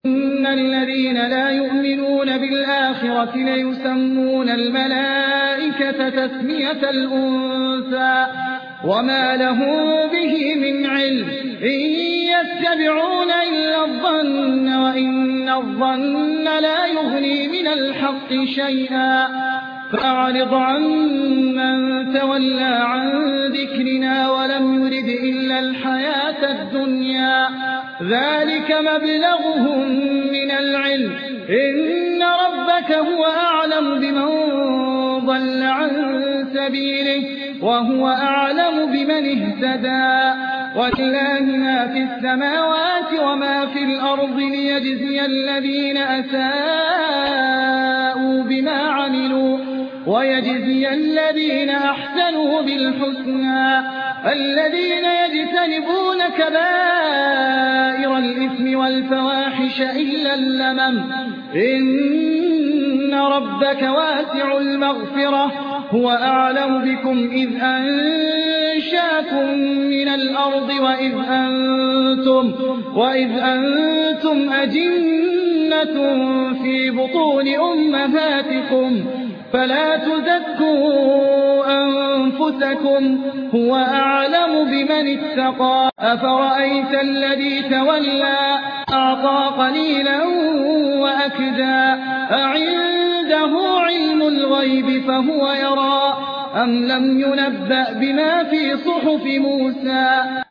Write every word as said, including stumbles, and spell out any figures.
إن الذين لا يؤمنون بالآخرة ليسمون الملائكة تسمية الأنثى وما لهم به من علم إن يتبعون إلا الظن وإن الظن لا يغني من الحق شيئا فأعرض عن من تولى عن ذكرنا ولم يرد إلا الحياة الدنيا ذلك مبلغهم من العلم إن ربك هو أعلم بمن ضل عن سبيله وهو أعلم بمن اهتدى ولله ما في السماوات وما في الأرض ليجزي الذين أساءوا بما عملوا ويجزي الذين أحسنوا بالحسنى الذين يجتنبون كبائر الإثم والفواحش إلا اللمم إن ربك واسع المغفرة هو أعلم بكم إذ أنشاكم من الأرض وإذ أنتم, وإذ أنتم أجنة في بطون أمهاتكم فلا تزكوا أنفسكم هو أعلم بمن اتقى أفرأيت الذي تولى أعطى قليلا وأكدى أعنده علم الغيب فهو يرى أم لم ينبأ بما في صحف موسى